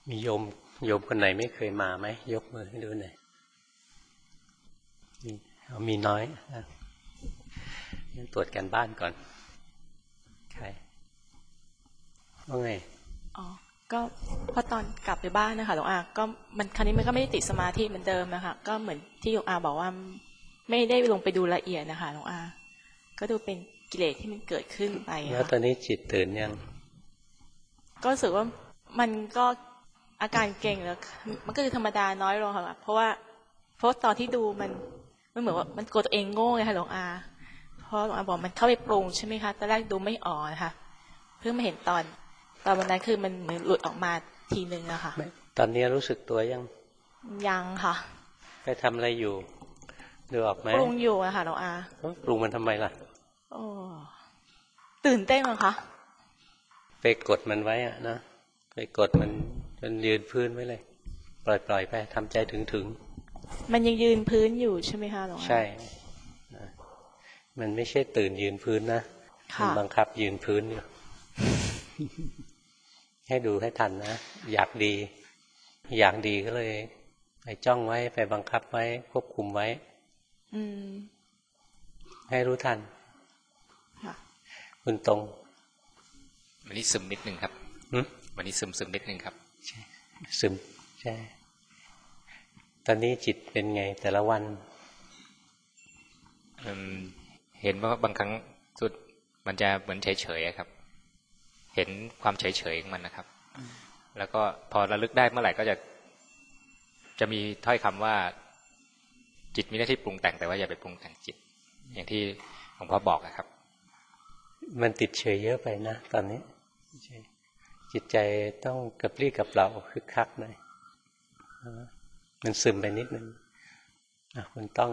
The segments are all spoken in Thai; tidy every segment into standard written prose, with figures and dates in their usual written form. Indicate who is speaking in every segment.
Speaker 1: มีโยมคนไหนไม่เคยมาไหมยกมือให้ดูหน่อยมีน้อยงั้นตรวจกันบ้านก่อนใครว่าไง
Speaker 2: อ๋อก็พอตอนกลับไปบ้านนะคะหลวงอาก็มันครั้นี้มันก็ไม่ได้ติดสมาธิเหมือนเดิมนะคะก็เหมือนที่หลวงอาบอกว่าไม่ได้ลงไปดูละเอียดนะคะหลวงอาก็ดูเป็นกิเลสที่มันเกิดขึ้นไป
Speaker 1: แล้วตอนนี้จิตตื่นยัง
Speaker 2: ก็รู้สึกว่ามันก็อาการเก่งแล้วมันก็คือธรรมดาน้อยลงค่ะเพราะตอนที่ดูมันเหมือนว่ามันกลัวตัวเองโง่ไงค่ะหลวงอาเพราะหลวงอาบอกมันเข้าไปปรุงใช่ไหมคะตอนแรกดูไม่ออกนะคะเพิ่งมาเห็นตอนวันนั้นคือมันเหมือนหลุดออกมาทีนึงอะค่ะ
Speaker 1: ตอนนี้รู้สึกตัว
Speaker 2: ยังค่ะ
Speaker 1: ไปทำอะไรอยู่ดูออกไหม
Speaker 2: ปรุงอยู่อะค่ะหลวงอา
Speaker 1: ปรุงมันทำไมล่ะ
Speaker 2: โอ้ตื่นเต้นเหรอคะ
Speaker 1: ไปกดมันไว้อะนะไปกดมันจนยืนพื้นไว้เลยปล่อยไปทำใจถึง
Speaker 2: มันยังยืนพื้นอยู่ใช่ไหมคะหลวงอา
Speaker 1: ใช่มันไม่ใช่ตื่นยืนพื้นนะมันบังคับยืนพื้นอยู่ให้ดูให้ทันนะอยากดีก็เลยไปจ้องไว้ไปบังคับไว้ควบคุมไว้ให้รู้ทันคุณตรง
Speaker 3: วันนี้ซึมนิดนึงครับวันนี้ซึมนิดนึงครับ
Speaker 1: ใช่ซึมใช่ตอนนี้จิตเป็นไงแต่ละวัน
Speaker 3: เห็นว่าบางครั้งสุดมันจะเหมือนเฉยๆครับเห็นความเฉยๆของมันนะครับแล้วก็พอระลึกได้เมื่อไหร่ก็จะมีถ้อยคำว่าจิตมีหน้าที่ปรุงแต่งแต่ว่าอย่าไปปรุงแต่งจิตอย่างที่หลวงพ่อบอกครับ
Speaker 1: มันติดเฉยเยอะไปนะตอนนี้จิตใจต้องกระปรี้กระเปร่าคึกคักหน่อยมันซึมไปนิดนึงคุณต้อง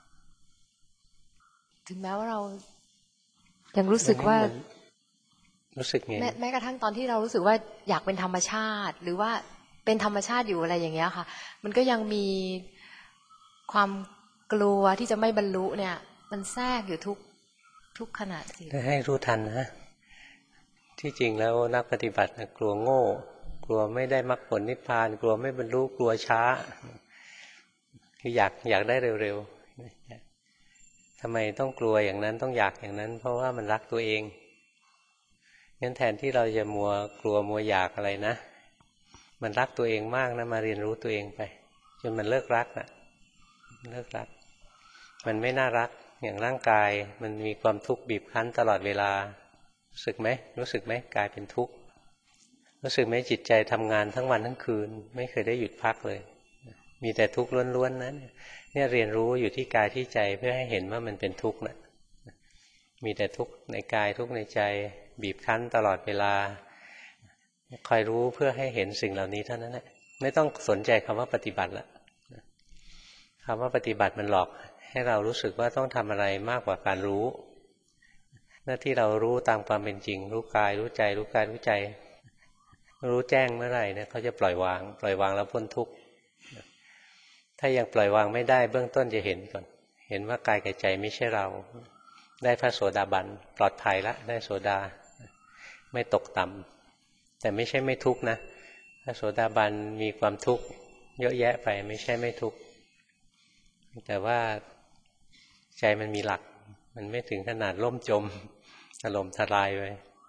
Speaker 4: ถึงแม้ว่าเรายังรู้สึกว่า
Speaker 1: รู้สึกไง
Speaker 4: แม้กระทั่งตอนที่เรารู้สึกว่าอยากเป็นธรรมชาติหรือว่าเป็นธรรมชาติอยู่อะไรอย่างเงี้ยค่ะมันก็ยังมีความกลัวที่จะไม่บรรลุเนี่ยมันแทรกอยู่ทุกขณะสิ
Speaker 1: ให้รู้ทันนะที่จริงแล้วนักปฏิบัติกลัวโง่กลัวไม่ได้มรรคผลนิพพานกลัวไม่บรรลุกลัวช้าคืออยากได้เร็วๆทำไมต้องกลัวอย่างนั้นต้องอยากอย่างนั้นเพราะว่ามันรักตัวเองงั้นแทนที่เราจะมัวกลัวมัวอยากอะไรนะมันรักตัวเองมากนะมาเรียนรู้ตัวเองไปจนมันเลิกรักนะเลิกรักมันไม่น่ารักอย่างร่างกายมันมีความทุกข์บีบคั้นตลอดเวลารู้สึกไหมกายเป็นทุกข์รู้สึกไหมจิตใจทำงานทั้งวันทั้งคืนไม่เคยได้หยุดพักเลยมีแต่ทุกข์ล้วนๆนะเนี่ยเรียนรู้อยู่ที่กายที่ใจเพื่อให้เห็นว่ามันเป็นทุกข์นะมีแต่ทุกข์ในกายทุกข์ในใจบีบคั้นตลอดเวลาคอยรู้เพื่อให้เห็นสิ่งเหล่านี้เท่านั้นแหละไม่ต้องสนใจคำว่าปฏิบัติละคำว่าปฏิบัติมันหลอกให้เรารู้สึกว่าต้องทำอะไรมากกว่าการรู้หน้าที่เรารู้ตามความเป็นจริงรู้กายรู้ใจรู้กายรู้ใจรู้แจ้งเมื่อไหร่เนี่ยเขาจะปล่อยวางแล้วพ้นทุกข์ถ้ายังปล่อยวางไม่ได้เบื้องต้นจะเห็นก่อนเห็นว่ากายกับใจไม่ใช่เราได้พระโสดาบันปลอดภัยละได้โสดาไม่ตกต่ำแต่ไม่ใช่ไม่ทุกข์นะพระโสดาบันมีความทุกข์เยอะแยะไปไม่ใช่ไม่ทุกข์แต่ว่าใจมันมีหลักมันไม่ถึงขนาดล่มจมถล่มทลายไป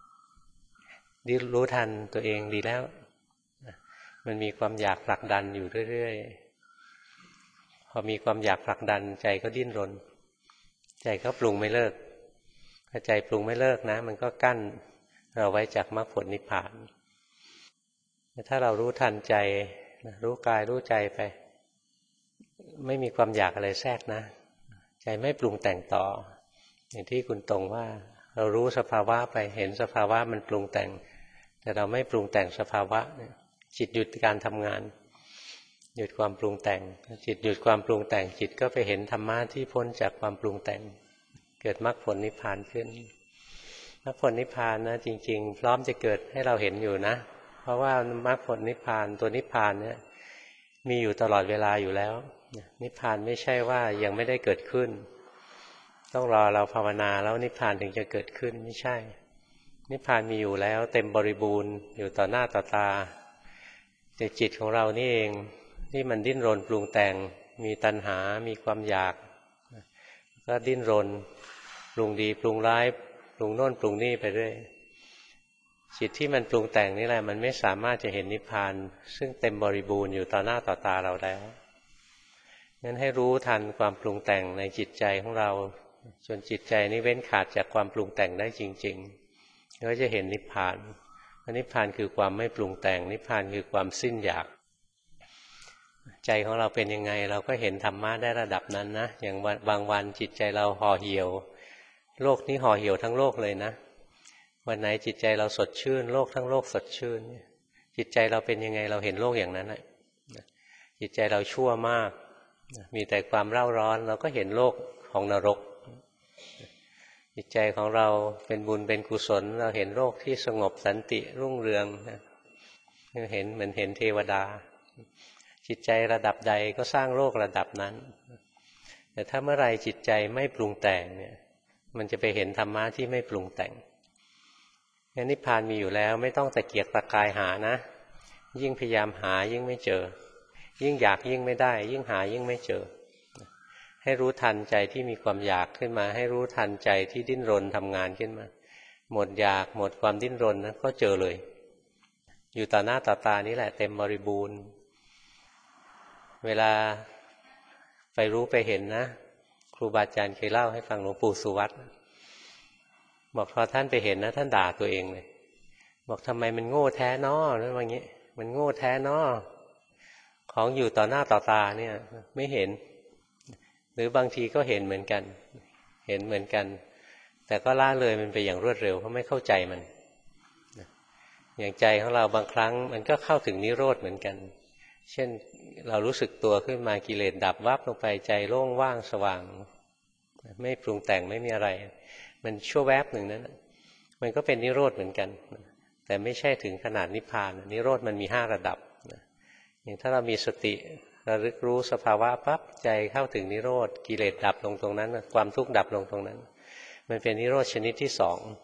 Speaker 1: รู้ทันตัวเองดีแล้วมันมีความอยากผลักดันอยู่เรื่อยๆพอมีความอยากผลักดันใจก็ดิ้นรนใจก็ปรุงไม่เลิกถ้าใจปรุงไม่เลิกนะมันก็กั้นเราไว้จากมรรคผลนิพพานถ้าเรารู้ทันใจรู้กายรู้ใจไปไม่มีความอยากอะไรแทรกนะใจไม่ปรุงแต่งต่ออย่างที่คุณตรงว่าเรารู้สภาวะไปเห็นสภาวะมันปรุงแต่งแต่เราไม่ปรุงแต่งสภาวะจิตหยุดการทำงานหยุดความปรุงแต่งจิตหยุดความปรุงแต่งจิตก็ไปเห็นธรรมะที่พ้นจากความปรุงแต่งเกิดมรรคผลนิพพานขึ้นมรรคผลนิพพานนะจริงๆพร้อมจะเกิดให้เราเห็นอยู่นะเพราะว่ามรรคผลนิพพานตัวนิพพานเนี่ยมีอยู่ตลอดเวลาอยู่แล้วนิพพานไม่ใช่ว่ายังไม่ได้เกิดขึ้นต้องรอเราภาวนาแล้วนิพพานถึงจะเกิดขึ้นไม่ใช่นิพพานมีอยู่แล้วเต็มบริบูรณ์อยู่ต่อหน้าต่อตาแต่จิตของเรานี่เองที่มันดิ้นรนปรุงแต่งมีตัณหามีความอยากก็ดิ้นรนปรุงดีปรุงร้ายปรุงโน่นปรุงนี่ไปเรื่อยจิตที่มันปรุงแต่งนี่แหละมันไม่สามารถจะเห็นนิพพานซึ่งเต็มบริบูรณ์อยู่ต่อหน้าต่อตาเราแล้วงั้นให้รู้ทันความปรุงแต่งในจิตใจของเราจนจิตใจนี้เว้นขาดจากความปรุงแต่งได้จริงๆก็จะเห็นนิพพานนิพพานคือความไม่ปรุงแต่งนิพพานคือความสิ้นอยากใจของเราเป็นยังไงเราก็เห็นธรรมะได้ระดับนั้นนะอย่างบางวันจิตใจเราห่อเหี่ยวโลกนี้ห่อเหี่ยวทั้งโลกเลยนะวันไหนจิตใจเราสดชื่นโลกทั้งโลกสดชื่นจิตใจเราเป็นยังไงเราเห็นโลกอย่างนั้นแหละจิตใจเราชั่วมากมีแต่ความเร่าร้อนเราก็เห็นโลกของนรกจิตใจของเราเป็นบุญเป็นกุศลเราเห็นโลกที่สงบสันติรุ่งเรืองเห็นเหมือนเห็นเทวดาจิตใจระดับใดก็สร้างโลกระดับนั้นแต่ถ้าเมื่อไรจิตใจไม่ปรุงแต่งเนี่ยมันจะไปเห็นธรรมะที่ไม่ปรุงแต่งนิพพานมีอยู่แล้วไม่ต้องตะเกียกตะกายหานะยิ่งพยายามหายิ่งไม่เจอยิ่งอยากยิ่งไม่ได้ยิ่งหายิ่งไม่เจอให้รู้ทันใจที่มีความอยากขึ้นมาให้รู้ทันใจที่ดิ้นรนทำงานขึ้นมาหมดอยากหมดความดิ้นรนนะก็เจอเลยอยู่ต่อหน้าต่อตานี่แหละเต็มบริบูรณ์เวลาไปรู้ไปเห็นนะครูบาอาจารย์เคยเล่าให้ฟังหลวงปู่สุวัตบอกพอท่านไปเห็นนะท่านด่าตัวเองเลยบอกทำไมมันโง่แท้น้อหรือว่างี้มันโง่แท้น้อของอยู่ต่อหน้าต่อตาเนี่ยไม่เห็นหรือบางทีก็เห็นเหมือนกันเห็นเหมือนกันแต่ก็ละเลยมันไปอย่างรวดเร็วเพราะไม่เข้าใจมันอย่างใจของเราบางครั้งมันก็เข้าถึงนิโรธเหมือนกันเช่นเรารู้สึกตัวขึ้นมากิเลสดับวับลงไปใจโล่งว่างสว่างไม่ปรุงแต่งไม่มีอะไรมันชั่วแวบหนึ่งนั้นมันก็เป็นนิโรธเหมือนกันแต่ไม่ใช่ถึงขนาดนิพพานนิโรธมันมี5ระดับอย่างถ้าเรามีสติระลึกรู้สภาวะปั๊บใจเข้าถึงนิโรธกิเลสดับลงตรงนั้นความทุกข์ดับลงตรงนั้นมันเป็นนิโรธชนิดที่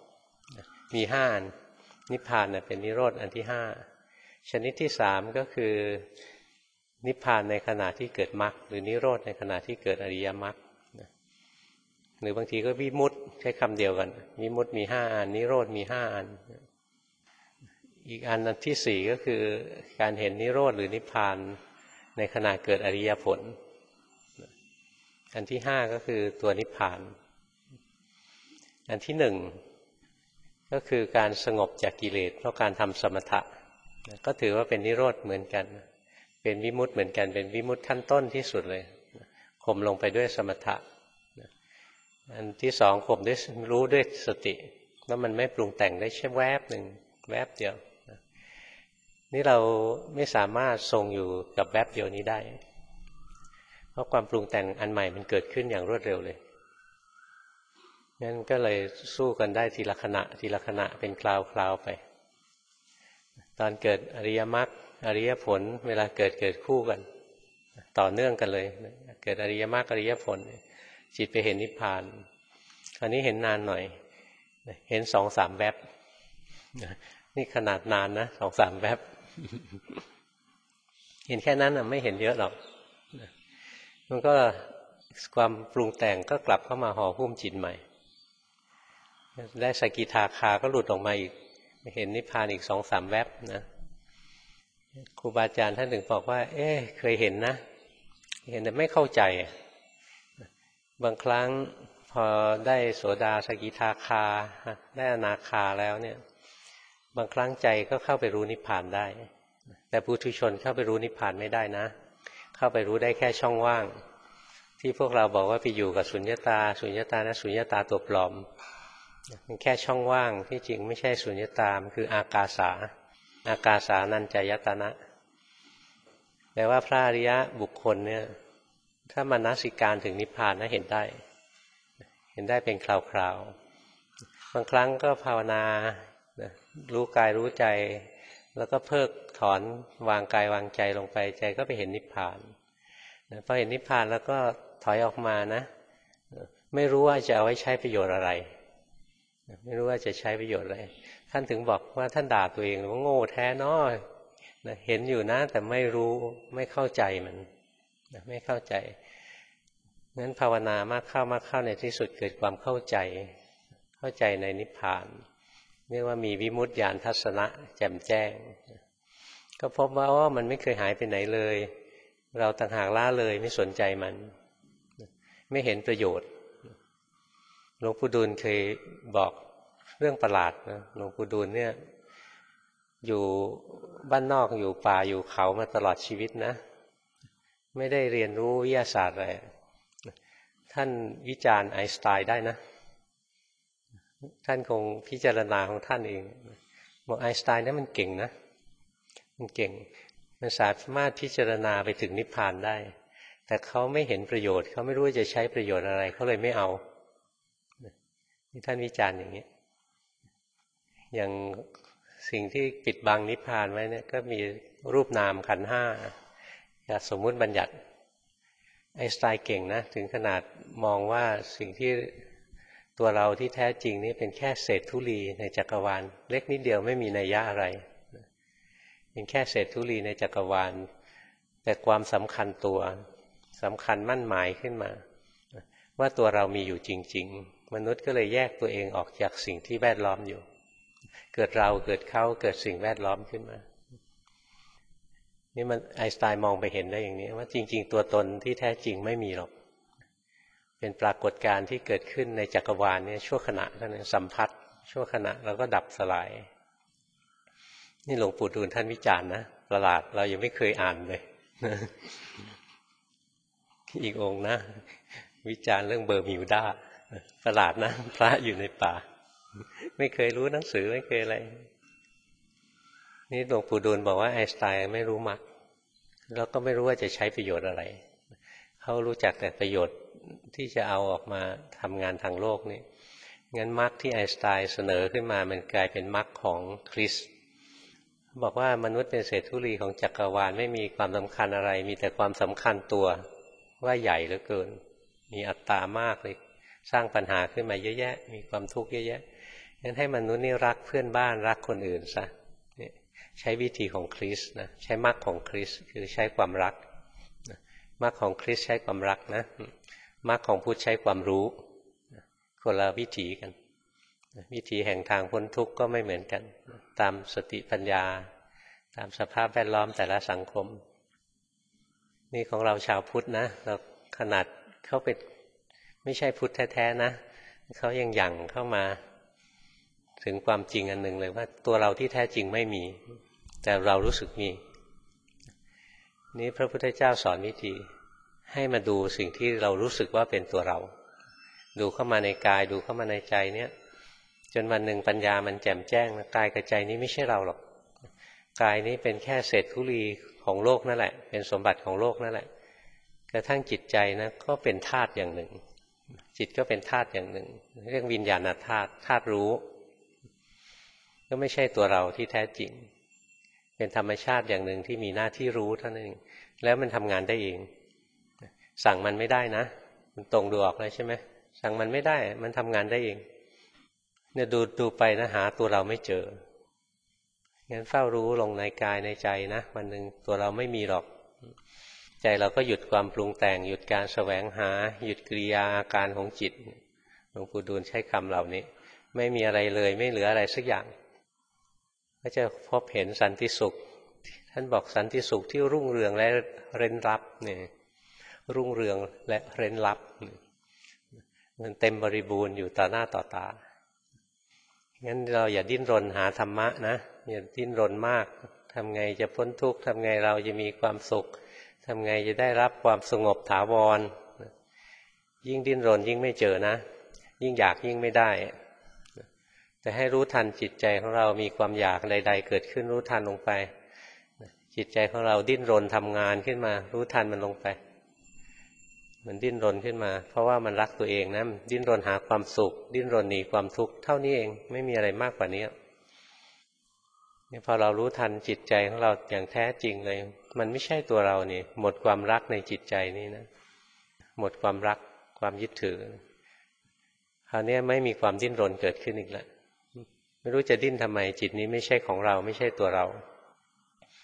Speaker 1: 2มี5อันนิพพานเป็นนิโรธอันที่5ชนิดที่3ก็คือนิพพานในขณะที่เกิดมรรคหรือนิโรธในขณะที่เกิดอริยมรรคหรือบางทีก็วิมุตติใช้คำเดียวกันวิมุตติมี5อันนิโรธมี5อันอีกอันที่4ก็คือการเห็นนิโรธหรือนิพพานในขณะเกิดอริยผลอันที่5ก็คือตัวนิพพานอันที่1ก็คือการสงบจากกิเลสเพราะการทำสมถะก็ถือว่าเป็นนิโรธเหมือนกันเป็นวิมุตติเหมือนกันเป็นวิมุตติขั้นต้นที่สุดเลยข่มลงไปด้วยสมถะอันที่2ข่มด้วยรู้ด้วยสติแล้วมันไม่ปรุงแต่งได้แค่แวบหนึ่งแวบเดียวนี่เราไม่สามารถทรงอยู่กับแวบเดียวนี้ได้เพราะความปรุงแต่งอันใหม่มันเกิดขึ้นอย่างรวดเร็วเลยงั้นก็เลยสู้กันได้ทีละขณะทีละขณะเป็นคราวๆไปตอนเกิดอริยมรรคอริยผลเวลาเกิดคู่กันต่อเนื่องกันเลยเกิดอริยมรรคอริยผลจิตไปเห็นนิพพานคราวนี้เห็นนานหน่อยเห็น 2-3 แวบนี่ขนาดนานนะ 2-3 แวบเห็นแค่นั้นไม่เห็นเยอะหรอกมันก็ความปรุงแต่งก็กลับเข้ามาห่อหุ้มจิตใหม่ได้สกิทาคาก็หลุดออกมาอีกเห็นนิพพานอีก 2-3 แวบนะครูบาอาจารย์ท่านถึงบอกว่าเคยเห็นนะเห็นแต่ไม่เข้าใจบางครั้งพอได้โสดาสกิทาคาได้อนาคาแล้วเนี่ยบางครั้งใจก็เข้าไปรู้นิพพานได้แต่ปุถุชนเข้าไปรู้นิพพานไม่ได้นะเข้าไปรู้ได้แค่ช่องว่างที่พวกเราบอกว่าไปอยู่กับสุญญตาสุญญตานะสุญญตาตัวปลอมมันแค่ช่องว่างที่จริงไม่ใช่สุญญตามันคืออากาสาอากาสานัญจายตนะแปลว่าพระอริยะบุคคลเนี่ยถ้ามนสิการถึงนิพพานนะเห็นได้เป็นคราวๆบางครั้งก็ภาวนารู้กายรู้ใจแล้วก็เพิกถอนวางกายวางใจลงไปใจก็ไปเห็นนิพพานพอเห็นนิพพานแล้วก็ถอยออกมานะไม่รู้ว่าจะเอาไว้ใช้ประโยชน์อะไรไม่รู้ว่าจะใช้ประโยชน์อะไรท่านถึงบอกว่าท่านด่าตัวเองว่าโง่แท้น้อนะเห็นอยู่นะแต่ไม่รู้ไม่เข้าใจมันนะไม่เข้าใจงั้นภาวนามากเข้าในที่สุดเกิดความเข้าใจในนิพพานเรียกว่ามีวิมุตติญาณทัศนะแจ่มแจ้งก็พบว่ามันไม่เคยหายไปไหนเลยเราต่างหากละเลยไม่สนใจมันไม่เห็นประโยชน์หลวงปู่ดูลเคยบอกเรื่องประหลาดนะหลวงปู่ดูลเนี่ยอยู่บ้านนอกอยู่ป่าอยู่เขามาตลอดชีวิตนะไม่ได้เรียนรู้วิทยาศาสตร์อะไรท่านวิจารณ์ไอน์สไตน์ได้นะท่านคงพิจารณาของท่านเองบอกไอน์สไตน์นี่มันเก่งนะมันเก่งมันสามารถพิจารณาไปถึงนิพพานได้แต่เขาไม่เห็นประโยชน์เขาไม่รู้จะใช้ประโยชน์อะไรเขาเลยไม่เอานี่ท่านวิจารณ์อย่างนี้อย่างสิ่งที่ปิดบังนิพพานไว้เนี่ยก็มีรูปนามขันธ์ห้ากับสมมุติบัญญัติไอน์สไตน์เก่งนะถึงขนาดมองว่าสิ่งที่ตัวเราที่แท้จริงนี่เป็นแค่เศษธุลีในจักรวาลเล็กนิดเดียวไม่มีนัยยะอะไรเป็นแค่เศษธุลีในจักรวาลแต่ความสำคัญตัวสำคัญมั่นหมายขึ้นมาว่าตัวเรามีอยู่จริงๆมนุษย์ก็เลยแยกตัวเองออกจากสิ่งที่แวดล้อมอยู่เกิดเราเกิดเขาเกิดสิ่งแวดล้อมขึ้นมานี่มันไอน์สไตน์มองไปเห็นได้อย่างนี้ว่าจริงๆตัวตนที่แท้จริงไม่มีหรอกเป็นปรากฏการณ์ที่เกิดขึ้นในจักรวาลเนี่ยชั่วขณะเท่านั้นสัมผัสชั่วขณะแล้วก็ดับสลายนี่หลวงปู่ดูลท่านวิจารณ์นะประหลาดเรายังไม่เคยอ่านเลยอีกองค์นะวิจารณ์เรื่องเบอร์มิวดาประหลาดนะพระอยู่ในป่าไม่เคยรู้หนังสือไม่เคยอะไรนี่หลวงปู่ดูลบอกว่าไอน์สไตน์ไม่รู้มรรคแล้วก็ไม่รู้ว่าจะใช้ประโยชน์อะไรเขารู้จักแต่ประโยชน์ที่จะเอาออกมาทำงานทางโลกนี่งั้นมรรคที่ไอน์สไตน์เสนอขึ้นมามันกลายเป็นมรรคของคริสต์บอกว่ามนุษย์เป็นเศษธุลีของจักรวาลไม่มีความสำคัญอะไรมีแต่ความสำคัญตัวว่าใหญ่เหลือเกินมีอัตตามากเลยสร้างปัญหาขึ้นมาเยอะแยะมีความทุกข์เยอะแยะงั้นให้มนุษย์นี่รักเพื่อนบ้านรักคนอื่นซะใช้วิธีของคริสต์นะใช้มรรคของคริสต์คือใช้ความรักมรรคของคริสต์ใช้ความรักนะมรรคของพุทธใช้ความรู้คนละวิธีกันวิธีแห่งทางพ้นทุกข์ก็ไม่เหมือนกันตามสติปัญญาตามสภาพแวดล้อมแต่ละสังคมนี่ของเราชาวพุทธนะเราขนาดเขาเป็นไม่ใช่พุทธแท้ๆนะเขายังหยั่งเข้ามาถึงความจริงอันหนึ่งเลยว่าตัวเราที่แท้จริงไม่มีแต่เรารู้สึกมีนี่พระพุทธเจ้าสอนวิธีให้มาดูสิ่งที่เรารู้สึกว่าเป็นตัวเราดูเข้ามาในกายดูเข้ามาในใจเนี่ยจนวันหนึ่งปัญญามันแจ่มแจ้งนะกายกับใจนี้ไม่ใช่เราหรอกกายนี้เป็นแค่เศษธุลีของโลกนั่นแหละเป็นสมบัติของโลกนั่นแหละกระทั่งจิตใจนะก็เป็นธาตุอย่างหนึ่งจิตก็เป็นธาตุอย่างหนึ่งเรียกวิญญาณธาตุธาตุรู้ก็ไม่ใช่ตัวเราที่แท้จริงเป็นธรรมชาติอย่างหนึ่งที่มีหน้าที่รู้เท่านั้นเองแล้วมันทำงานได้เองสั่งมันไม่ได้นะมันตรงดูออกเลยใช่ไหมสั่งมันไม่ได้มันทำงานได้เองเนี่ยดูไปนะหาตัวเราไม่เจองั้นเฝ้ารู้ลงในกายในใจนะวันหนึ่งตัวเราไม่มีหรอกใจเราก็หยุดความปรุงแต่งหยุดการแสวงหาหยุดกิริยาอาการของจิตหลวงปู่ดูลใช้คำเหล่านี้ไม่มีอะไรเลยไม่เหลืออะไรสักอย่างก็จะพบเห็นสันติสุขท่านบอกสันติสุขที่รุ่งเรืองและเร้นลับเนี่ยรุ่งเรืองและเร้นลับมันเต็มบริบูรณ์อยู่ต่อหน้าต่อตางั้นเราอย่าดิ้นรนหาธรรมะนะอย่าดิ้นรนมากทำไงจะพ้นทุกข์ทำไงเราจะมีความสุขทำไงจะได้รับความสงบถาวรยิ่งดิ้นรนยิ่งไม่เจอนะยิ่งอยากยิ่งไม่ได้แต่ให้รู้ทันจิตใจของเรามีความอยากใดๆเกิดขึ้นรู้ทันลงไปจิตใจของเราดิ้นรนทำงานขึ้นมารู้ทันมันลงไปมันดิ้นรนขึ้นมาเพราะว่ามันรักตัวเองนะดิ้นรนหาความสุขดิ้นรนหนีความทุกข์เท่านี้เองไม่มีอะไรมากกว่านี้พอเรารู้ทันจิตใจของเราอย่างแท้จริงเลยมันไม่ใช่ตัวเรานี่หมดความรักในจิตใจนี่นะหมดความรักความยึดถือคราวนี้ไม่มีความดิ้นรนเกิดขึ้นอีกแล้วไม่รู้จะดิ้นทำไมจิตนี้ไม่ใช่ของเราไม่ใช่ตัวเรา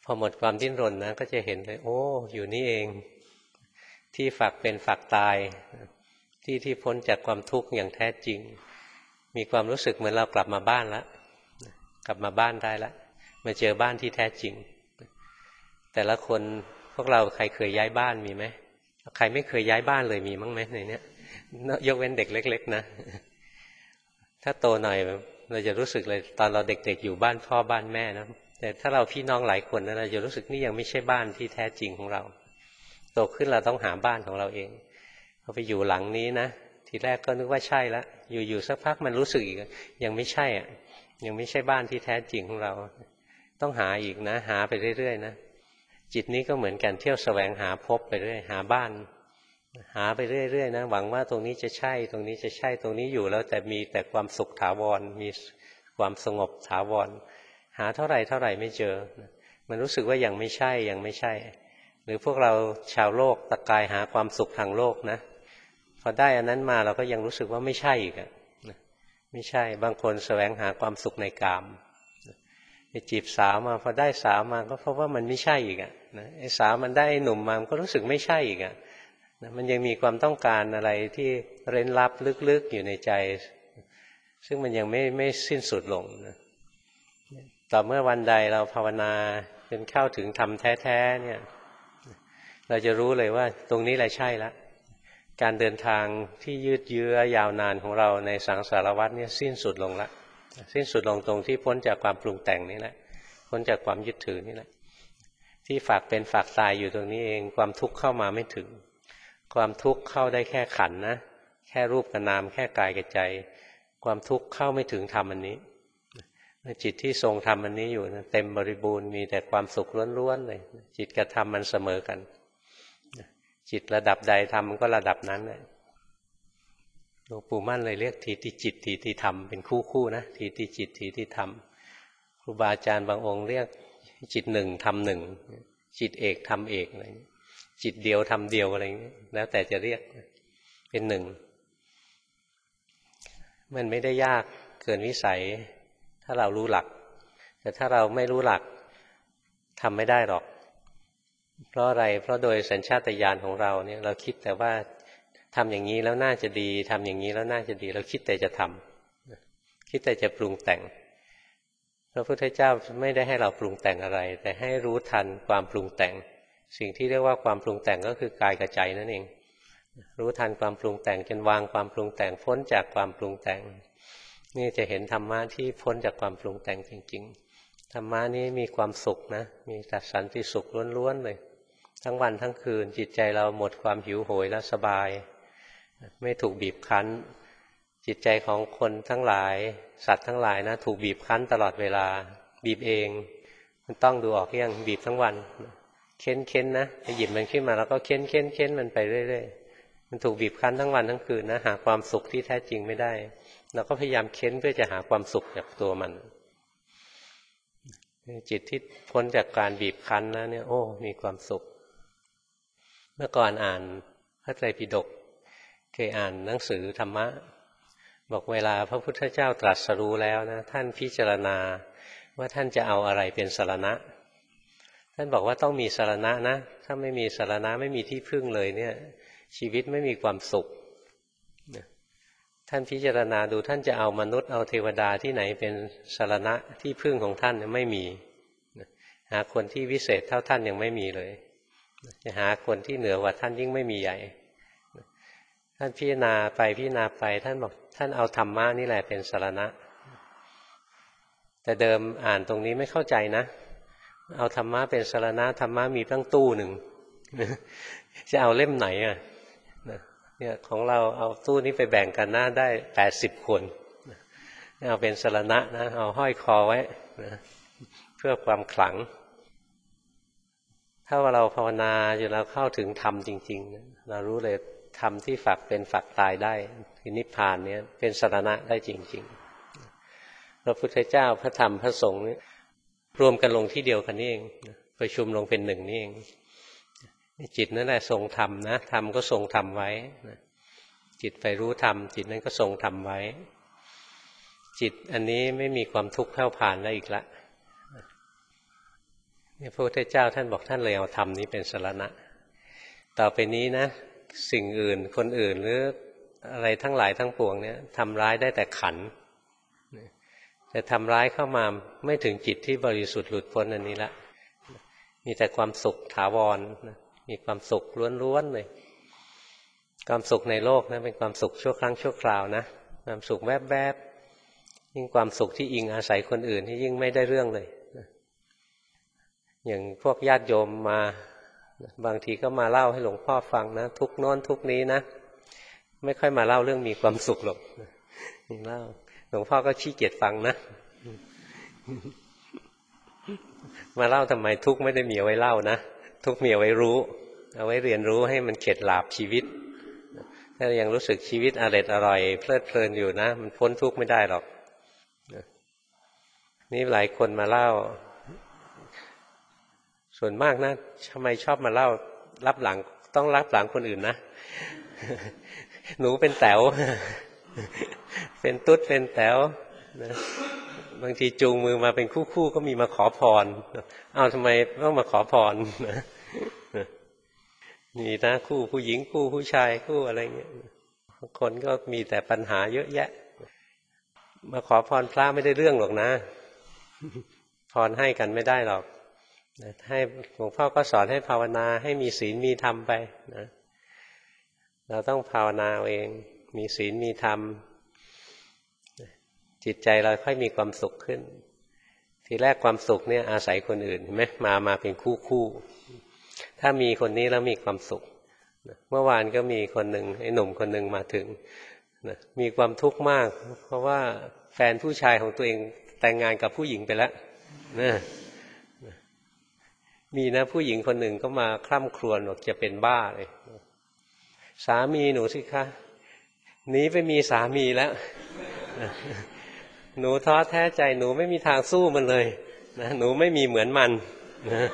Speaker 1: พอหมดความดิ้นรนนะก็จะเห็นเลยโอ้อยู่นี่เองที่ฝักเป็นฝักตายที่พ้นจากความทุกข์อย่างแท้จริงมีความรู้สึกเหมือนเรากลับมาบ้านแล้วกลับมาบ้านได้แล้วมาเจอบ้านที่แท้จริงแต่ละคนพวกเราใครเคยย้ายบ้านมีไหมใครไม่เคยย้ายบ้านเลยมีมั้งไหมในเนี้ยยกเว้นเด็กเล็กๆนะถ้าโตหน่อยเราจะรู้สึกเลยตอนเราเด็กๆอยู่บ้านพ่อบ้านแม่นะแต่ถ้าเราพี่น้องหลายคนนะเราจะรู้สึกนี่ยังไม่ใช่บ้านที่แท้จริงของเราโตขึ้นเราต้องหาบ้านของเราเองพอไปอยู่หลังนี้นะทีแรกก็นึกว่าใช่แล้วอยู่สักพักมันรู้สึกอีกยังไม่ใช่อ่ะยังไม่ใช่บ้านที่แท้จริงของเราต้องหาอีกนะหาไปเรื่อยๆนะจิตนี้ก็เหมือนกันเที่ยวแสวงหาพบไปเรื่อยหาบ้านหาไปเรื่อยๆนะหวังว่าตรงนี้จะใช่ตรงนี้จะใช่ตรงนี้อยู่แล้วแต่มีแต่ความสุขถาวรมีความสงบถาวรหาเท่าไหร่ไม่เจอมันรู้สึกว่ายังไม่ใช่ยังไม่ใช่หรือพวกเราชาวโลกตะกายหาความสุขทางโลกนะพอได้อันนั้นมาเราก็ยังรู้สึกว่าไม่ใช่อีกไม่ใช่บางคนแสวงหาความสุขในกามไปจีบสาวมาพอได้สาวมาก็เพราะว่ามันไม่ใช่อีกไอ้สาวมันได้หนุ่มมามันก็รู้สึกไม่ใช่อีกมันยังมีความต้องการอะไรที่เร้นลับลึกๆอยู่ในใจซึ่งมันยังไม่สิ้นสุดลงนะต่อเมื่อวันใดเราภาวนาจนเข้าถึงธรรมแท้ๆเนี่ยเราจะรู้เลยว่าตรงนี้แหละใช่ละการเดินทางที่ยืดเยื้อยาวนานของเราในสังสารวัฏเนี่ยสิ้นสุดลงละสิ้นสุดลงตรงที่พ้นจากความปรุงแต่งนี่แหละพ้นจากความยึดถือนี่แหละที่ฝากเป็นฝากตายอยู่ตรงนี้เองความทุกข์เข้ามาไม่ถึงความทุกข์เข้าได้แค่ขันธ์นะแค่รูปกับนามแค่กายกับใจความทุกข์เข้าไม่ถึงธรรมอันนี้จิตที่ทรงธรรมอันนี้อยู่นะเต็มบริบูรณ์มีแต่ความสุขล้วนๆเลยจิตกับธรรมมันเสมอกันจิตระดับใดธรรมมันก็ระดับนั้นเลยหลวงปู่มั่นเลยเรียกทีติจิตทีติธรรมเป็นคู่นะทีติจิตทีติธรรมครูบาอาจารย์บางองค์เรียกจิตหนึ่งธรรมหนึ่งจิตเอกธรรมเอกอะไรจิตเดียวธรรมเดียวอะไรอย่างนี้แล้วแต่จะเรียกเป็นหนึ่งมันไม่ได้ยากเกินวิสัยถ้าเรารู้หลักแต่ถ้าเราไม่รู้หลักทำไม่ได้หรอกเพราะอะไรเพราะโดยสัญชาตญาณของเราเนี่ยเราคิดแต่ว่าทำอย่างนี้แล้วน่าจะดีทำอย่างนี้แล้วน่าจะดีเราคิดแต่จะทำคิดแต่จะปรุงแต่งพระพุทธเจ้าไม่ได้ให้เราปรุงแต่งอะไรแต่ให้รู้ทันความปรุงแต่งสิ่งที่เรียกว่าความปรุงแต่งก็คือกายกับใจนั่นเองรู้ทันความปรุงแต่งจนวางความปรุงแต่งพ้นจากความปรุงแต่งนี่จะเห็นธรรมะที่พ้นจากความปรุงแต่งจริงๆธรรมะนี้มีความสุขนะมีแต่สันติสุขล้วนๆเลยทั้งวันทั้งคืนจิตใจเราหมดความหิวโหยและสบายไม่ถูกบีบคั้นจิตใจของคนทั้งหลายสัตว์ทั้งหลายนะถูกบีบคั้นตลอดเวลาบีบเองมันต้องดูออกยังบีบทั้งวันเค้นนะหยิบมันขึ้นมาแล้วก็เค้นมันไปเรื่อยๆมันถูกบีบคั้นทั้งวันทั้งคืนนะหาความสุขที่แท้จริงไม่ได้เราก็พยายามเค้นเพื่อจะหาความสุขจากตัวมันจิตที่พ้นจากการบีบคั้นแล้วเนี่ยโอ้มีความสุขเมื่อก่อนอ่านพระไตรปิฎกเคยอ่านหนังสือธรรมะบอกเวลาพระพุทธเจ้าตรัสรู้แล้วนะท่านพิจารณาว่าท่านจะเอาอะไรเป็นสรณะท่านบอกว่าต้องมีสรณะนะถ้าไม่มีสรณะไม่มีที่พึ่งเลยเนี่ยชีวิตไม่มีความสุขท่านพิจารณาดูท่านจะเอามนุษย์เอาเทวดาที่ไหนเป็นสรณะที่พึ่งของท่านไม่มีหาคนที่วิเศษเท่าท่านยังไม่มีเลยจะหาคนที่เหนือกว่าท่านยิ่งไม่มีใหญ่ท่านพิจารณาไปท่านบอกท่านเอาธรรมะนี่แหละเป็นสรณะแต่เดิมอ่านตรงนี้ไม่เข้าใจนะเอาธรรมะเป็นสรณะธรรมะมีตั้งตู้หนึ่งจะเอาเล่มไหนอ่ะเนี่ยของเราเอาตู้นี้ไปแบ่งกันหน้าได้80 คนเอาเป็นสรณะนะเอาห้อยคอไว้นะเพื่อความขลังถ้าว่าเราภาวนาจนเราเข้าถึงธรรมจริงๆเรารู้เลยธรรมที่ฝักเป็นฝักตายได้คือนิพพานเนี่ยเป็นสรณะได้จริงๆพระพุทธเจ้าพระธรรมพระสงฆ์นี่รวมกันลงที่เดียวกันนี่เองประชุมลงเป็นหนึ่งนี่เองจิตนั่นแหละทรงธรรมนะธรรมก็ทรงธรรมไว้จิตไปรู้ธรรมจิตนั้นก็ทรงธรรมไว้จิตอันนี้ไม่มีความทุกข์แผ่วผ่านแล้วอีกละพระพุทธเจ้าท่านบอกท่านเลยเอาธรรมนี้เป็นสรณะต่อไปนี้นะสิ่งอื่นคนอื่นหรืออะไรทั้งหลายทั้งปวงเนี่ยทำร้ายได้แต่ขันแต่ทำร้ายเข้ามาไม่ถึงจิตที่บริสุทธิ์หลุดพ้นอันนี้ละมีแต่ความสุขถาวรมีความสุขล้วนๆเลยความสุขในโลกนะเป็นความสุขชั่วครั้งชั่วคราวนะความสุขแวบๆยิ่งความสุขที่อิงอาศัยคนอื่นที่ยิ่งไม่ได้เรื่องเลยอย่างพวกญาติโยมมาบางทีก็มาเล่าให้หลวงพ่อฟังนะทุกโน้นทุกนี้นะไม่ค่อยมาเล่าเรื่องมีความสุขหรอกเล่าหลวงพ่อก็ขี้เกียจฟังนะมาเล่าทำไมทุกไม่ได้มีเอาไว้เล่านะทุกมีเอาไว้รู้เอาไว้เรียนรู้ให้มันเข็ดหลาบชีวิตถ้ายังรู้สึกชีวิตอร่อยเพลิดเพลินอยู่นะมันพ้นทุกข์ไม่ได้หรอกนี่หลายคนมาเล่าส่วนมากนะทำไมชอบมาเล่ารับหลังต้องรับหลังคนอื่นนะหนูเป็นแต๋วเป็นตุ๊ดเป็นแต๋วนะบางทีจูงมือมาเป็นคู่ก็มีมาขอพรเอาทำไมต้องมาขอพรนี่นะคู่ผู้หญิงคู่ผู้ชายคู่อะไรเงี้ยคนก็มีแต่ปัญหาเยอะแยะมาขอพรพระไม่ได้เรื่องหรอกนะพรให้กันไม่ได้หรอกให้หลวงพ่อก็สอนให้ภาวนาให้มีศีลมีธรรมไปนะเราต้องภาวนาเองมีศีลมีธรรมจิตใจเราค่อยมีความสุขขึ้นทีแรกความสุขเนี่ยอาศัยคนอื่นเห็นไหมมาเป็นคู่ถ้ามีคนนี้แล้วมีความสุขเมื่อวานก็มีคนหนึ่งไอ้หนุ่มคนหนึ่งมาถึงนะมีความทุกข์มากเพราะว่าแฟนผู้ชายของตัวเองแต่งงานกับผู้หญิงไปแล้วนะมีนะผู้หญิงคนหนึ่งก็มาคร่ำครวญบอกจะเป็นบ้าเลยสามีหนูสิคะหนีไปมีสามีแล้วหนูท้อแท้ใจหนูไม่มีทางสู้มันเลยนะหนูไม่มีเหมือนมันนะ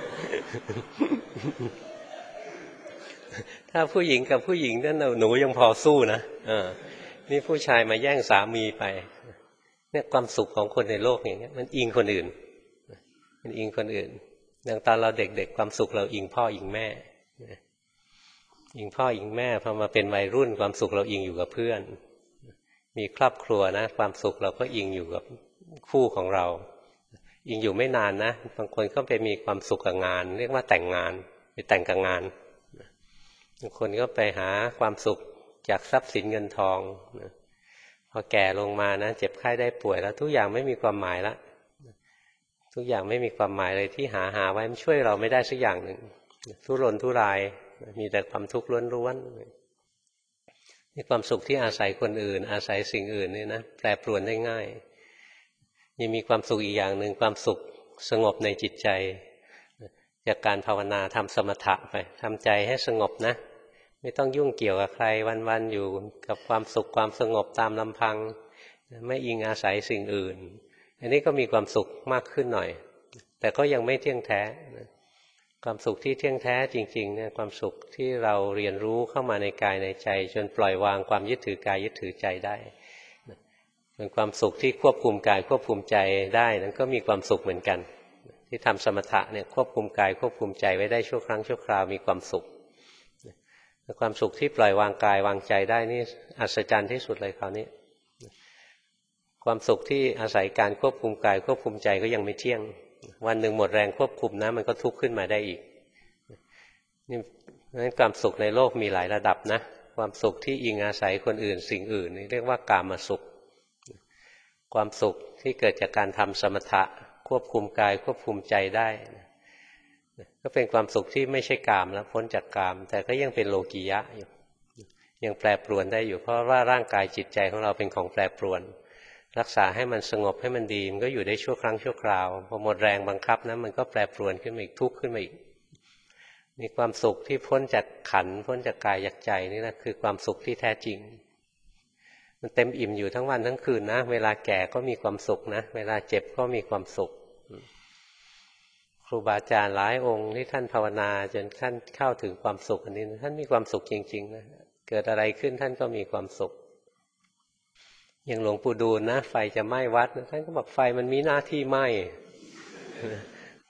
Speaker 1: ถ้าผู้หญิงกับผู้หญิงนั่นหนูยังพอสู้นะนี่ผู้ชายมาแย่งสามีไปเนี่ยความสุขของคนในโลกอย่างนี้มันอิงคนอื่นมันอิงคนอื่นอย่างตอนเราเด็กๆความสุขเราอิงพ่ออิงแม่อิงพ่ออิงแม่พอมาเป็นวัยรุ่นความสุขเราอิงอยู่กับเพื่อนมีครอบครัวนะความสุขเราก็อิงอยู่กับคู่ของเราอิงอยู่ไม่นานนะบางคนก็ไปมีความสุขกับงานเรียกว่าแต่งงานไปแต่งกับงานบางคนก็ไปหาความสุขจากทรัพย์สินเงินทองพอแก่ลงมานะเจ็บไข้ได้ป่วยแล้วทุกอย่างไม่มีความหมายละทุกอย่างไม่มีความหมายเลยที่หาไว้มันช่วยเราไม่ได้สักอย่างหนึ่งทุรนทุรายมีแต่ความทุกข์ล้วนๆมีความสุขที่อาศัยคนอื่นอาศัยสิ่งอื่นนี่นะแปรปรวนได้ง่ายยังมีความสุขอีกอย่างหนึ่งความสุขสงบในจิตใจจากการภาวนาทำสมถะไปทำใจให้สงบนะไม่ต้องยุ่งเกี่ยวกับใครวันๆอยู่กับความสุขความสงบตามลำพังไม่อิงอาศัยสิ่งอื่นอันนี้ก็มีความสุขมากขึ้นหน่อยแต่ก็ยังไม่เที่ยงแท้ความสุขที่เที่ยงแท้จริงๆเนี่ยความสุขที่เราเรียนรู้เข้ามาในกายในใจจนปล่อยวางความยึดถือกายยึดถือใจได้เป็นความสุขที่ควบคุมกายควบคุมใจได้นั้นก็มีความสุขเหมือนกันที่ทำสมถะเนี่ยควบคุมกายควบคุมใจไว้ได้ชั่วครั้งชั่วคราวมีความสุขความสุขที่ปล่อยวางกายวางใจได้นี่อัศจรรย์ที่สุดเลยคราวนี้ความสุขที่อาศัยการควบคุมกายควบคุมใจก็ยังไม่เที่ยงวันหนึ่งหมดแรงควบคุมนะมันก็ทุกข์ขึ้นมาได้อีกนี่นั้นความสุขในโลกมีหลายระดับนะความสุขที่อิงอาศัยคนอื่นสิ่งอื่นนี่เรียกว่ากามสุขความสุขที่เกิดจากการทำสมถะควบคุมกายควบคุมใจได้ก็เป็นความสุขที่ไม่ใช่กามแล้วพ้นจากกามแต่ก็ยังเป็นโลกียะอยู่ยังแปรปรวนได้อยู่เพราะว่าร่างกายจิตใจของเราเป็นของแปรปรวนรักษาให้มันสงบให้มันดีมันก็อยู่ได้ชั่วครั้งชั่วคราวพอหมดแรงบังคับนะมันก็แปรปรวนขึ้นมาอีกทุกข์ขึ้นมาอีกมีความสุขที่พ้นจากขันธ์พ้นจากกายจากใจนี่นะคือความสุขที่แท้จริงมันเต็มอิ่มอยู่ทั้งวันทั้งคืนนะเวลาแก่ก็มีความสุขนะเวลาเจ็บก็มีความสุขครูบาอาจารย์หลายองค์ที่ท่านภาวนาจนท่านเข้าถึงความสุขอันนี้ท่านมีความสุขจริงๆนะเกิดอะไรขึ้นท่านก็มีความสุขอย่างหลวงปู่ดูลนะไฟจะไหม้วัดท่านก็บอกไฟมันมีหน้าที่ไหม้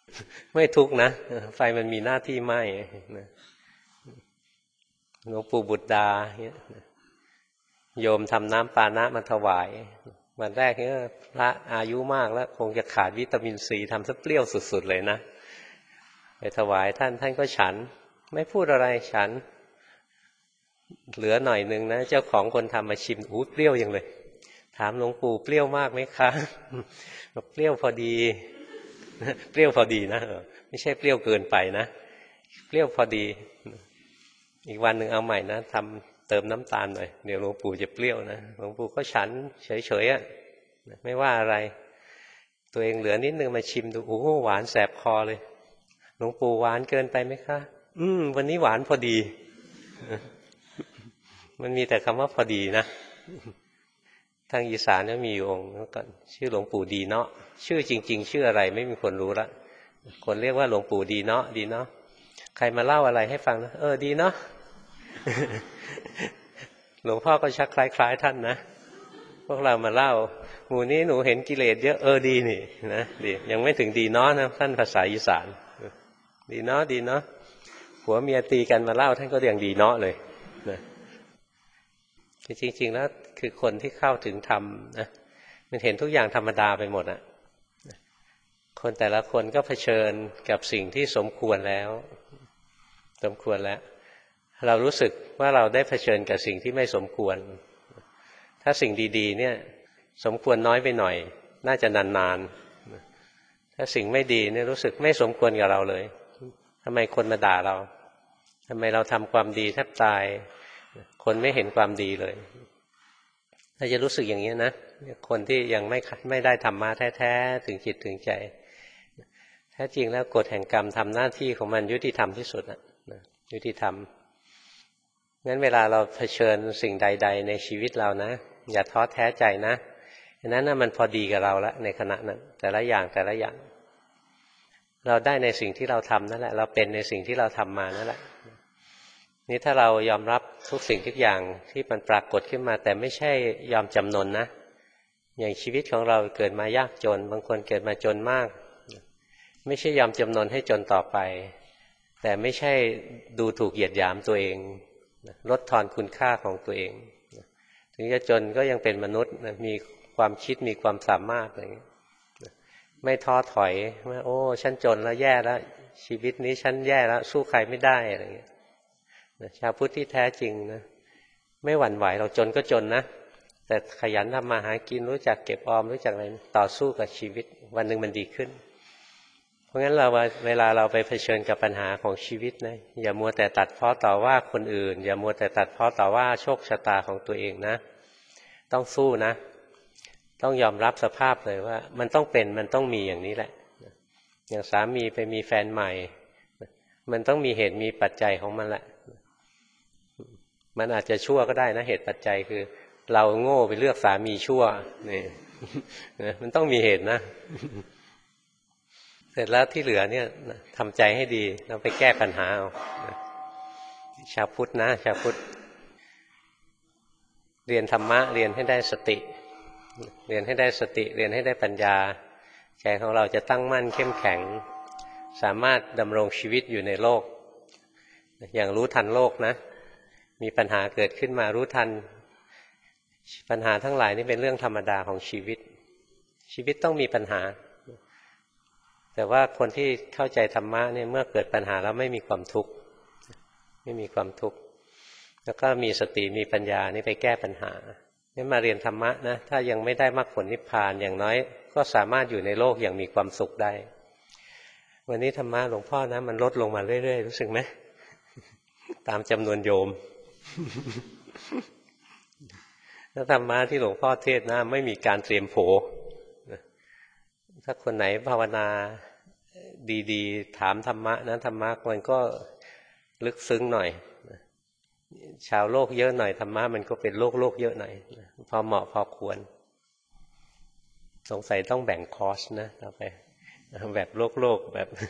Speaker 1: ไม่ทุกข์นะไฟมันมีหน้าที่ไหม้นะหลวงปู่บุตรดาเนี่ยโยมทำน้ำปานะมาถวายวันแรกเนี่ยพระอายุมากแล้วคงจะขาดวิตามินซีทำซะเปรี้ยวสุดๆเลยนะไปถวายท่านก็ฉันไม่พูดอะไรฉันเหลือหน่อยนึงนะเจ้าของคนทำมาชิมเปรี้ยวอย่างเลยถามหลวงปู่เปรี้ยวมากไหมคะบอกเปรี้ยวพอดีเปรี้ยวพอดีนะไม่ใช่เปรี้ยวเกินไปนะเปรี้ยวพอดีอีกวันหนึ่งเอาใหม่นะทำเติมน้ำตาลหน่อยเดี๋ยวหลวงปู่จะเปรี้ยวนะหลวงปู่ก็ฉันเฉยๆอ่ะไม่ว่าอะไรตัวเองเหลือนิดนึงมาชิมดูโอ้โหหวานแสบคอเลยหลวงปู่หวานเกินไปไหมคะวันนี้หวานพอดีมันมีแต่คำว่าพอดีนะทางอีสานก็มีอยู่องค์ก่อนชื่อหลวงปู่ดีเนาะชื่อจริงๆชื่ออะไรไม่มีคนรู้ละคนเรียกว่าหลวงปู่ดีเนาะดีเนาะใครมาเล่าอะไรให้ฟังนะดีเนาะ หลวงพ่อก็ชักคล้ายๆท่านนะพวกเรามาเล่าหมู่นี้หนูเห็นกิเลสเยอะดีนี่นะดียังไม่ถึงดีเนาะนะท่านภาษาอีสานดีเนาะดีเนาะผัวเมียตีกันมาเล่าท่านก็ยังดีเนาะเลยนะจริงๆแล้วคือคนที่เข้าถึงธรรมนะมันเห็นทุกอย่างธรรมดาไปหมดอ่ะคนแต่ละคนก็เผชิญกับสิ่งที่สมควรแล้วเรารู้สึกว่าเราได้เผชิญกับสิ่งที่ไม่สมควรถ้าสิ่งดีๆเนี่ยสมควรน้อยไปหน่อยน่าจะนานๆถ้าสิ่งไม่ดีเนี่ยรู้สึกไม่สมควรกับเราเลยทำไมคนมาด่าเราทำไมเราทำความดีแทบตายคนไม่เห็นความดีเลยเราจะรู้สึกอย่างนี้นะคนที่ยังไม่ได้ธรรมะแท้ๆถึงจิตถึงใจแท้จริงแล้วกฎแห่งกรรมทำหน้าที่ของมันยุติธรรมที่สุดนะยุติธรรมงั้นเวลาเราเผชิญสิ่งใดๆในชีวิตเรานะอย่าท้อแท้ใจนะอันนั้นนะมันพอดีกับเราแล้วในขณะนั้นแต่ละอย่างเราได้ในสิ่งที่เราทำนั่นแหละเราเป็นในสิ่งที่เราทำมานั่นแหละนี่ถ้าเรายอมรับทุกสิ่งทุกอย่างที่มันปรากฏขึ้นมาแต่ไม่ใช่ยอมจำนนนะอย่างชีวิตของเราเกิดมายากจนบางคนเกิดมาจนมากไม่ใช่ยอมจำนนให้จนต่อไปแต่ไม่ใช่ดูถูกเหยียดหยามตัวเองลดทอนคุณค่าของตัวเองถึงจะจนก็ยังเป็นมนุษย์มีความคิดมีความสามารถอะไรอย่างนี้ไม่ท้อถอยว่าโอ้ฉันจนแล้วแย่แล้วชีวิตนี้ฉันแย่แล้วสู้ใครไม่ได้อะไรอย่างนี้ชาวพุทธที่แท้จริงนะไม่หวั่นไหวเราจนก็จนนะแต่ขยันทำมาหากินรู้จักเก็บออมรู้จักอะไรต่อสู้กับชีวิตวันหนึ่งมันดีขึ้นเพราะงั้นเวลาเราไปเผชิญกับปัญหาของชีวิตนะอย่ามัวแต่ตัดพ้อต่อว่าคนอื่นอย่ามัวแต่ตัดพ้อต่อว่าโชคชะตาของตัวเองนะต้องสู้นะต้องยอมรับสภาพเลยว่ามันต้องมีอย่างนี้แหละอย่างสามีไปมีแฟนใหม่มันต้องมีเหตุมีปัจจัยของมันแหละมันอาจจะชั่วก็ได้นะเหตุปัจจัยคือเราโง่ไปเลือกสามีชั่วนี่มันต้องมีเหตุนะเสร็จแล้วที่เหลือเนี่ยทำใจให้ดีเราไปแก้ปัญหาเอาชาวพุทธนะชาวพุทธเรียนธรรมะเรียนให้ได้สติเรียนให้ได้สติเรียนให้ได้ปัญญาใจของเราจะตั้งมั่นเข้มแข็งสามารถดำรงชีวิตอยู่ในโลกอย่างรู้ทันโลกนะมีปัญหาเกิดขึ้นมารู้ทันปัญหาทั้งหลายนี่เป็นเรื่องธรรมดาของชีวิตต้องมีปัญหาแต่ว่าคนที่เข้าใจธรรมะเนี่ยเมื่อเกิดปัญหาแล้วไม่มีความทุกข์แล้วก็มีสติมีปัญญานี่ไปแก้ปัญหานี่มาเรียนธรรมะนะถ้ายังไม่ได้มรรคผลนิพพานอย่างน้อยก็สามารถอยู่ในโลกอย่างมีความสุขได้วันนี้ธรรมะหลวงพ่อนะมันลดลงมาเรื่อยๆรู้สึกไหมตามจำนวนโยมถ้าธรรมะที่หลวงพ่อเทศนะไม่มีการเตรียมโผถ้าคนไหนภาวนาดีๆถามธรรมะนะธรรมะมันก็ลึกซึ้งหน่อยชาวโลกเยอะหน่อยธรรมะมันก็เป็นโลกเยอะหน่อยพอเหมาะพอควรสงสัยต้องแบ่งคอร์สนะต่อไปแบบโลก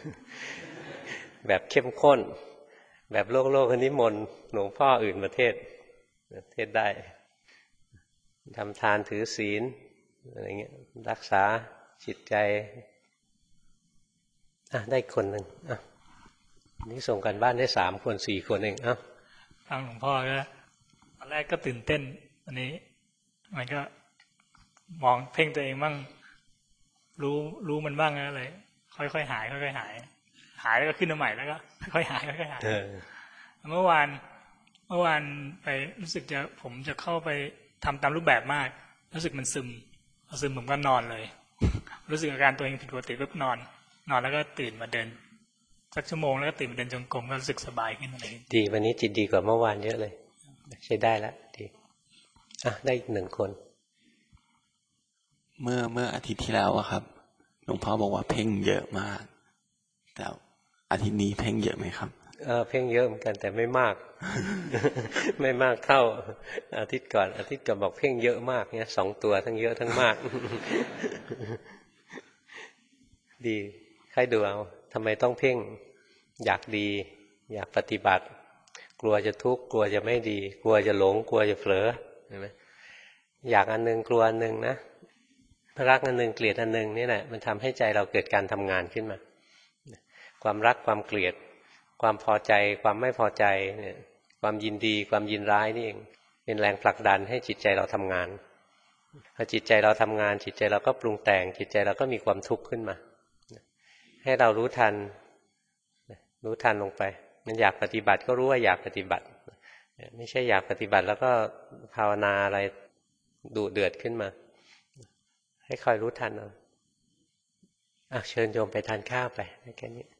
Speaker 1: แบบเข้มข้นแบบโลกนิมนต์หลวงพ่ออื่นประเทศได้ทำทานถือศีลอะไรเงี้ยรักษาจิตใจได้คนหนึ่งนี่ส่งกันบ้านได้3 คน 4 คนเอง
Speaker 5: ฟังหลวงพ่อก็ตอนแรกก็ตื่นเต้นอันนี้มันก็มองเพ่งตัวเองบ้างรู้มันบ้างอะไรค่อยๆหายค่อยๆหายแล้วก็ขึ้นมาใหม่แล้วก็ค่อยๆหายค่อยๆหายเมื่อวานไปรู้สึกผมจะเข้าไปทำตามรูปแบบมากรู้สึกมันซึมผมก็นอนเลยรู้สึกอาการตัวเองผิดปกติปุ๊บนอนแล้วก็ตื่นมาเดินสักชั่วโมงแล้วก็ตื่นมาเดินจงกรมก็รู้สึกสบายขึ้นอะไร
Speaker 1: ดีวันนี้จิตดีกว่าเมื่อวานเยอะเลยใช้ได้แล้วดีได้อีก1 คน
Speaker 6: เมื่ออาทิตย์ที่แล้วครับหลวงพ่อบอกว่าเพ่งเยอะมากแต่อาทิตย์นี้เพ่งเยอะไหมครับ
Speaker 1: เพ่งเยอะเหมือนกันแต่ไม่มาก ไม่มากเท่าอาทิตย์ก่อนบอกเพ่งเยอะมากเนี่ย2 ตัวทั้งเยอะทั้งมาก ดีใครดูเอาทำไมต้องเพ่งอยากดีอยากปฏิบัติกลัวจะทุกข์กลัวจะไม่ดีกลัวจะหลงกลัวจะเผลอเห็นไหมอยากอันนึงกลัวอันนึงนะรักอันนึงเกลียดอันนึงนี่แหละมันทำให้ใจเราเกิดการทำงานขึ้นมาความรักความเกลียดความพอใจความไม่พอใจเนี่ยความยินดีความยินร้ายนี่เองเป็นแรงผลักดันให้จิตใจเราทำงานพอจิตใจเราทำงานจิตใจเราก็ปรุงแต่งจิตใจเราก็มีความทุกข์ขึ้นมาให้เรารู้ทันลงไปมันอยากปฏิบัติก็รู้ว่าอยากปฏิบัติไม่ใช่อยากปฏิบัติแล้วก็ภาวนาอะไรดุเดือดขึ้นมาให้คอยรู้ทันเอาเชิญโยมไปทานข้าวไปแค่นี้